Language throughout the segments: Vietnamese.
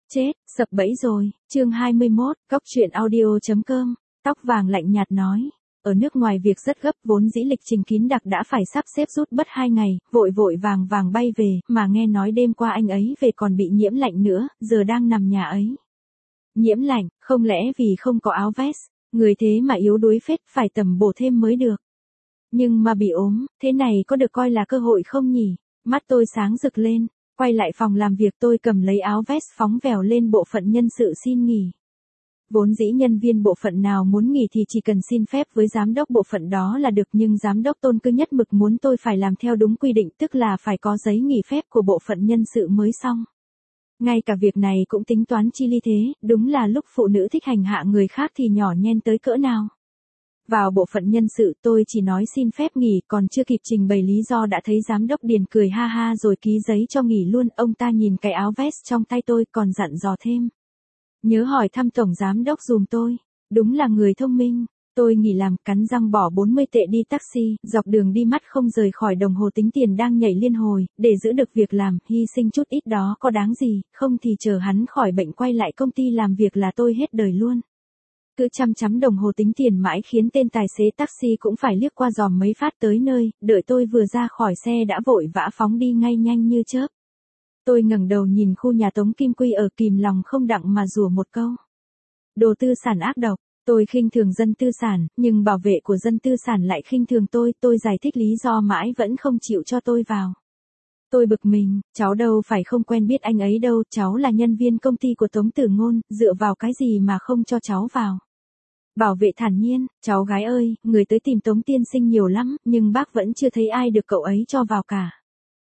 Chết, sập bẫy rồi, chương 21, Cóc truyện audio.com, tóc vàng lạnh nhạt nói. Ở nước ngoài việc rất gấp, vốn dĩ lịch trình kín đặc đã phải sắp xếp rút bớt 2 ngày, vội vội vàng vàng bay về, mà nghe nói đêm qua anh ấy về còn bị nhiễm lạnh nữa, giờ đang nằm nhà ấy. Nhiễm lạnh, không lẽ vì không có áo vest, người thế mà yếu đuối phết, phải tầm bổ thêm mới được. Nhưng mà bị ốm, thế này có được coi là cơ hội không nhỉ? Mắt tôi sáng rực lên. Quay lại phòng làm việc, tôi cầm lấy áo vest phóng vèo lên bộ phận nhân sự xin nghỉ. Vốn dĩ nhân viên bộ phận nào muốn nghỉ thì chỉ cần xin phép với giám đốc bộ phận đó là được, nhưng giám đốc Tôn cứ nhất mực muốn tôi phải làm theo đúng quy định, tức là phải có giấy nghỉ phép của bộ phận nhân sự mới xong. Ngay cả việc này cũng tính toán chi li thế, đúng là lúc phụ nữ thích hành hạ người khác thì nhỏ nhen tới cỡ nào. Vào bộ phận nhân sự tôi chỉ nói xin phép nghỉ, còn chưa kịp trình bày lý do đã thấy giám đốc Điền cười ha ha rồi ký giấy cho nghỉ luôn. Ông ta nhìn cái áo vest trong tay tôi còn dặn dò thêm. Nhớ hỏi thăm tổng giám đốc dùm tôi, đúng là người thông minh. Tôi nghỉ làm, cắn răng bỏ 40 tệ đi taxi, dọc đường đi mắt không rời khỏi đồng hồ tính tiền đang nhảy liên hồi, để giữ được việc làm, hy sinh chút ít đó có đáng gì, không thì chờ hắn khỏi bệnh quay lại công ty làm việc là tôi hết đời luôn. Cứ chăm chăm đồng hồ tính tiền mãi khiến tên tài xế taxi cũng phải liếc qua dòm mấy phát tới nơi, đợi tôi vừa ra khỏi xe đã vội vã phóng đi ngay nhanh như chớp. Tôi ngẩng đầu nhìn khu nhà Tống Kim Quy ở kìm lòng không đặng mà rủa một câu. Đồ tư sản ác độc, tôi khinh thường dân tư sản, nhưng bảo vệ của dân tư sản lại khinh thường tôi giải thích lý do mãi vẫn không chịu cho tôi vào. Tôi bực mình, cháu đâu phải không quen biết anh ấy đâu, cháu là nhân viên công ty của Tống Tử Ngôn, dựa vào cái gì mà không cho cháu vào. Bảo vệ thản nhiên, cháu gái ơi, người tới tìm Tống tiên sinh nhiều lắm, nhưng bác vẫn chưa thấy ai được cậu ấy cho vào cả.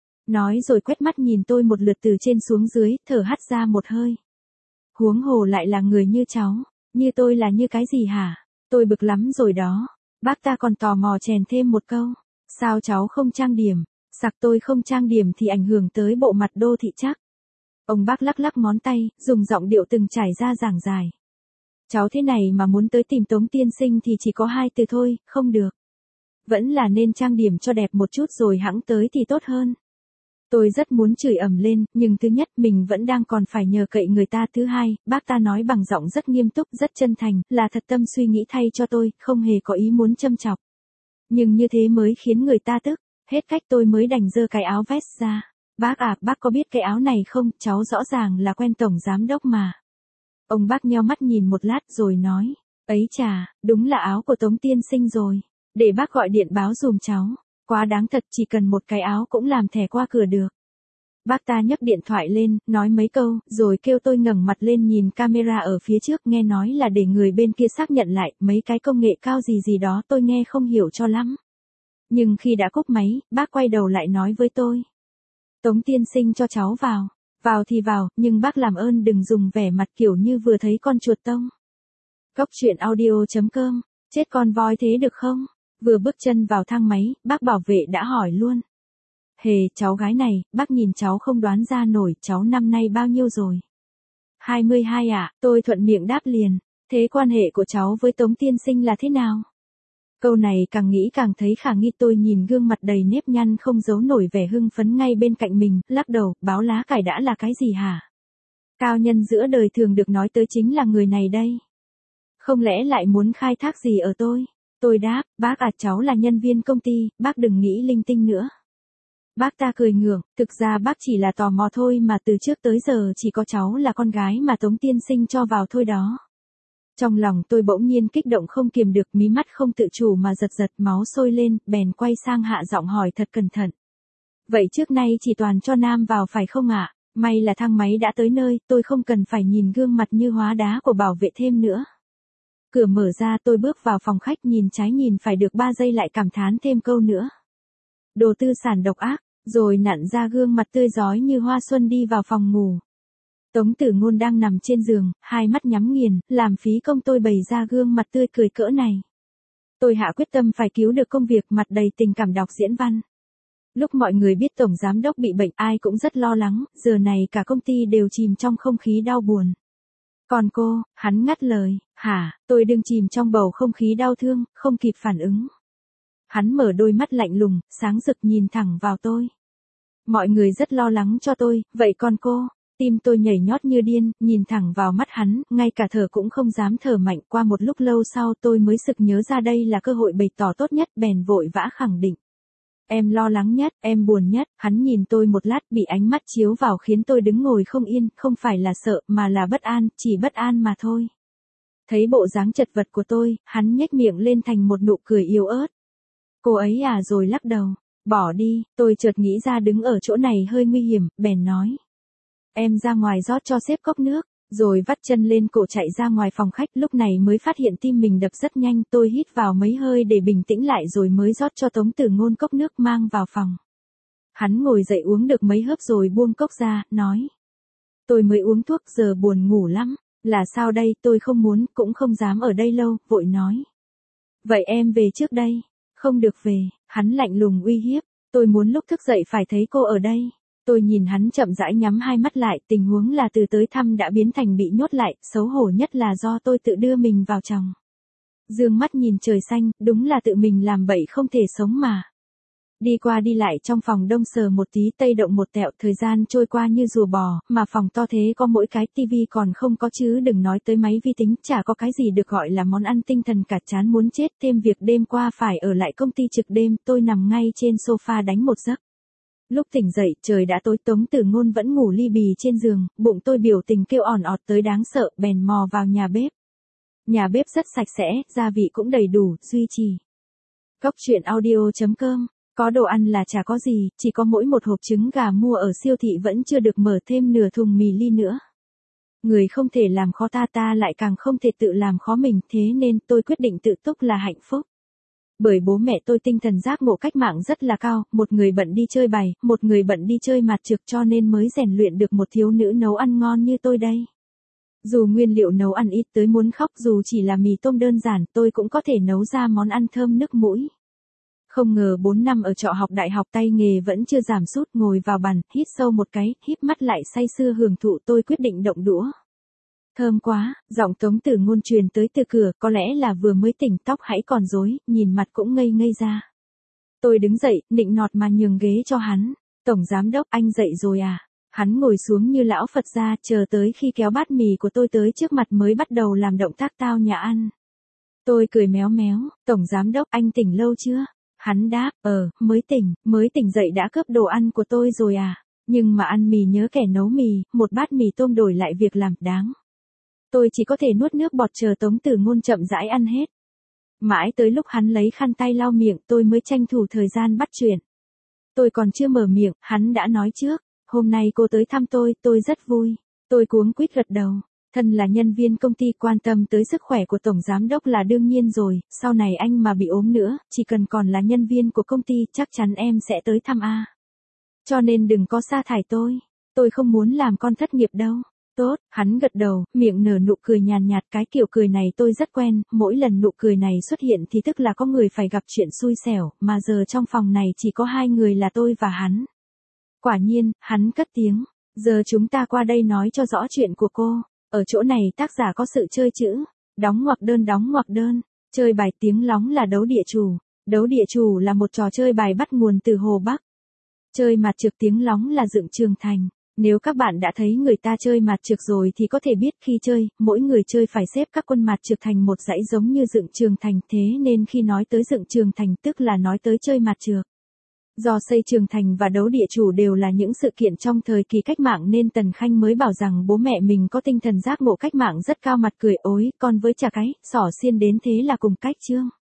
Nói rồi quét mắt nhìn tôi một lượt từ trên xuống dưới, thở hắt ra một hơi. Huống hồ lại là người như cháu, như tôi là như cái gì hả? Tôi bực lắm rồi đó. Bác ta còn tò mò chèn thêm một câu. Sao cháu không trang điểm? Sặc tôi không trang điểm thì ảnh hưởng tới bộ mặt đô thị chắc. Ông bác lắc lắc ngón tay, dùng giọng điệu từng trải ra giảng giải. Cháu thế này mà muốn tới tìm Tống tiên sinh thì chỉ có 2 từ thôi, không được. Vẫn là nên trang điểm cho đẹp một chút rồi hẵng tới thì tốt hơn. Tôi rất muốn chửi ầm lên, nhưng thứ nhất mình vẫn đang còn phải nhờ cậy người ta, thứ hai, bác ta nói bằng giọng rất nghiêm túc, rất chân thành, là thật tâm suy nghĩ thay cho tôi, không hề có ý muốn châm chọc. Nhưng như thế mới khiến người ta tức, hết cách tôi mới đành giơ cái áo vest ra. Bác à, bác có biết cái áo này không, cháu rõ ràng là quen tổng giám đốc mà. Ông bác nheo mắt nhìn một lát rồi nói, ấy chà, đúng là áo của Tống tiên sinh rồi, để bác gọi điện báo dùm cháu. Quá đáng thật, chỉ cần một cái áo cũng làm thẻ qua cửa được. Bác ta nhấc điện thoại lên, nói mấy câu, rồi kêu tôi ngẩng mặt lên nhìn camera ở phía trước, nghe nói là để người bên kia xác nhận lại, mấy cái công nghệ cao gì đó tôi nghe không hiểu cho lắm. Nhưng khi đã cúp máy, bác quay đầu lại nói với tôi. Tống tiên sinh cho cháu vào. Vào thì vào, nhưng bác làm ơn đừng dùng vẻ mặt kiểu như vừa thấy con chuột tông. Cóc truyện audio.com, chết con voi thế được không? Vừa bước chân vào thang máy, bác bảo vệ đã hỏi luôn. Hề, cháu gái này, bác nhìn cháu không đoán ra nổi, cháu năm nay bao nhiêu rồi? 22 ạ, tôi thuận miệng đáp liền. Thế quan hệ của cháu với Tống tiên sinh là thế nào? Câu này càng nghĩ càng thấy khả nghi, tôi nhìn gương mặt đầy nếp nhăn không giấu nổi vẻ hưng phấn ngay bên cạnh mình, lắc đầu, báo lá cải đã là cái gì hả? Cao nhân giữa đời thường được nói tới chính là người này đây. Không lẽ lại muốn khai thác gì ở tôi? Tôi đáp, bác à, cháu là nhân viên công ty, bác đừng nghĩ linh tinh nữa. Bác ta cười ngượng, thực ra bác chỉ là tò mò thôi mà, từ trước tới giờ chỉ có cháu là con gái mà Tống tiên sinh cho vào thôi đó. Trong lòng tôi bỗng nhiên kích động không kiềm được, mí mắt không tự chủ mà giật máu sôi lên, bèn quay sang hạ giọng hỏi thật cẩn thận. Vậy trước nay chỉ toàn cho nam vào phải không ạ? May là thang máy đã tới nơi, tôi không cần phải nhìn gương mặt như hóa đá của bảo vệ thêm nữa. Cửa mở ra, tôi bước vào phòng khách, nhìn trái nhìn phải được 3 giây lại cảm thán thêm câu nữa. Đồ tư sản độc ác, rồi nặn ra gương mặt tươi rói như hoa xuân đi vào phòng ngủ. Tống Tử Ngôn đang nằm trên giường, hai mắt nhắm nghiền, làm phí công tôi bày ra gương mặt tươi cười cỡ này. Tôi hạ quyết tâm phải cứu được công việc, mặt đầy tình cảm đọc diễn văn. Lúc mọi người biết tổng giám đốc bị bệnh, ai cũng rất lo lắng, giờ này cả công ty đều chìm trong không khí đau buồn. Còn cô, hắn ngắt lời, hả, tôi đương chìm trong bầu không khí đau thương, không kịp phản ứng. Hắn mở đôi mắt lạnh lùng, sáng rực nhìn thẳng vào tôi. Mọi người rất lo lắng cho tôi, vậy còn cô? Tim tôi nhảy nhót như điên, nhìn thẳng vào mắt hắn, ngay cả thở cũng không dám thở mạnh. Qua một lúc lâu sau tôi mới sực nhớ ra đây là cơ hội bày tỏ tốt nhất, bèn vội vã khẳng định. Em lo lắng nhất, em buồn nhất. Hắn nhìn tôi một lát, bị ánh mắt chiếu vào khiến tôi đứng ngồi không yên, không phải là sợ mà là bất an, chỉ bất an mà thôi. Thấy bộ dáng chật vật của tôi, hắn nhếch miệng lên thành một nụ cười yếu ớt. Cô ấy à, rồi lắc đầu. Bỏ đi. Tôi chợt nghĩ ra đứng ở chỗ này hơi nguy hiểm, bèn nói. Em ra ngoài rót cho sếp cốc nước, rồi vắt chân lên cổ chạy ra ngoài phòng khách. Lúc này mới phát hiện tim mình đập rất nhanh. Tôi hít vào mấy hơi để bình tĩnh lại rồi mới rót cho Tống Tử Ngôn cốc nước mang vào phòng. Hắn ngồi dậy uống được mấy hớp rồi buông cốc ra, nói. Tôi mới uống thuốc, giờ buồn ngủ lắm. Là sao đây? Tôi không muốn, cũng không dám ở đây lâu, vội nói. Vậy em về trước đây. Không được về. Hắn lạnh lùng uy hiếp. Tôi muốn lúc thức dậy phải thấy cô ở đây. Tôi nhìn hắn chậm rãi nhắm hai mắt lại, tình huống là từ tới thăm đã biến thành bị nhốt lại, xấu hổ nhất là do tôi tự đưa mình vào chồng. Dương mắt nhìn trời xanh, đúng là tự mình làm bậy không thể sống mà. Đi qua đi lại trong phòng đông sờ một tí tây động một tẹo, thời gian trôi qua như rùa bò, mà phòng to thế có mỗi cái tivi còn không có chứ đừng nói tới máy vi tính, chả có cái gì được gọi là món ăn tinh thần cả, chán muốn chết. Thêm việc đêm qua phải ở lại công ty trực đêm, tôi nằm ngay trên sofa đánh một giấc. Lúc tỉnh dậy, trời đã tối. Tống Tử Ngôn vẫn ngủ li bì trên giường, bụng tôi biểu tình kêu ỏn ọt tới đáng sợ, bèn mò vào nhà bếp. Nhà bếp rất sạch sẽ, gia vị cũng đầy đủ, duy trì. Cóc truyện audio.com. Có đồ ăn là chả có gì, chỉ có mỗi một hộp trứng gà mua ở siêu thị vẫn chưa được mở, thêm nửa thùng mì ly nữa. Người không thể làm khó ta, ta lại càng không thể tự làm khó mình, thế nên tôi quyết định tự túc là hạnh phúc. Bởi bố mẹ tôi tinh thần giác ngộ cách mạng rất là cao, một người bận đi chơi bài, một người bận đi chơi mặt trược, cho nên mới rèn luyện được một thiếu nữ nấu ăn ngon như tôi đây. Dù nguyên liệu nấu ăn ít tới muốn khóc, dù chỉ là mì tôm đơn giản, tôi cũng có thể nấu ra món ăn thơm nức mũi. Không ngờ 4 năm ở trọ học đại học tay nghề vẫn chưa giảm sút, ngồi vào bàn, hít sâu một cái, híp mắt lại say sưa hưởng thụ. Tôi quyết định động đũa. Thơm quá, giọng Tống Tử Ngôn truyền tới từ cửa, có lẽ là vừa mới tỉnh, tóc hãy còn rối, nhìn mặt cũng ngây ngây ra. Tôi đứng dậy, nịnh nọt mà nhường ghế cho hắn. Tổng giám đốc, anh dậy rồi à? Hắn ngồi xuống như lão Phật gia, chờ tới khi kéo bát mì của tôi tới trước mặt mới bắt đầu làm động tác tao nhã ăn. Tôi cười méo méo, Tổng giám đốc, anh tỉnh lâu chưa? Hắn đáp, mới tỉnh dậy đã cướp đồ ăn của tôi rồi à? Nhưng mà ăn mì nhớ kẻ nấu mì, một bát mì tôm đổi lại việc làm đáng. Tôi chỉ có thể nuốt nước bọt chờ Tống Tử Ngôn chậm rãi ăn hết. Mãi tới lúc hắn lấy khăn tay lau miệng, tôi mới tranh thủ thời gian bắt chuyện. Tôi còn chưa mở miệng, hắn đã nói trước. Hôm nay cô tới thăm tôi rất vui. Tôi cuống quýt gật đầu. Thân là nhân viên công ty, quan tâm tới sức khỏe của Tổng Giám Đốc là đương nhiên rồi. Sau này anh mà bị ốm nữa, chỉ cần còn là nhân viên của công ty, chắc chắn em sẽ tới thăm a. Cho nên đừng có sa thải tôi. Tôi không muốn làm con thất nghiệp đâu. Tốt, hắn gật đầu, miệng nở nụ cười nhàn nhạt, cái kiểu cười này tôi rất quen, mỗi lần nụ cười này xuất hiện thì tức là có người phải gặp chuyện xui xẻo, mà giờ trong phòng này chỉ có hai người là tôi và hắn. Quả nhiên, hắn cất tiếng, giờ chúng ta qua đây nói cho rõ chuyện của cô. Ở chỗ này tác giả có sự chơi chữ, đóng ngoặc đơn, chơi bài tiếng lóng là đấu địa chủ. Đấu địa chủ là một trò chơi bài bắt nguồn từ Hồ Bắc. Chơi mặt trược tiếng lóng là dựng trường thành. Nếu các bạn đã thấy người ta chơi mặt trược rồi thì có thể biết khi chơi, mỗi người chơi phải xếp các quân mặt trược thành một dãy giống như dựng trường thành, thế nên khi nói tới dựng trường thành tức là nói tới chơi mặt trược. Do xây trường thành và đấu địa chủ đều là những sự kiện trong thời kỳ cách mạng nên Tần Khanh mới bảo rằng bố mẹ mình có tinh thần giác ngộ cách mạng rất cao, mặt cười ối, con với chả cái, xỏ xiên đến thế là cùng cách chương.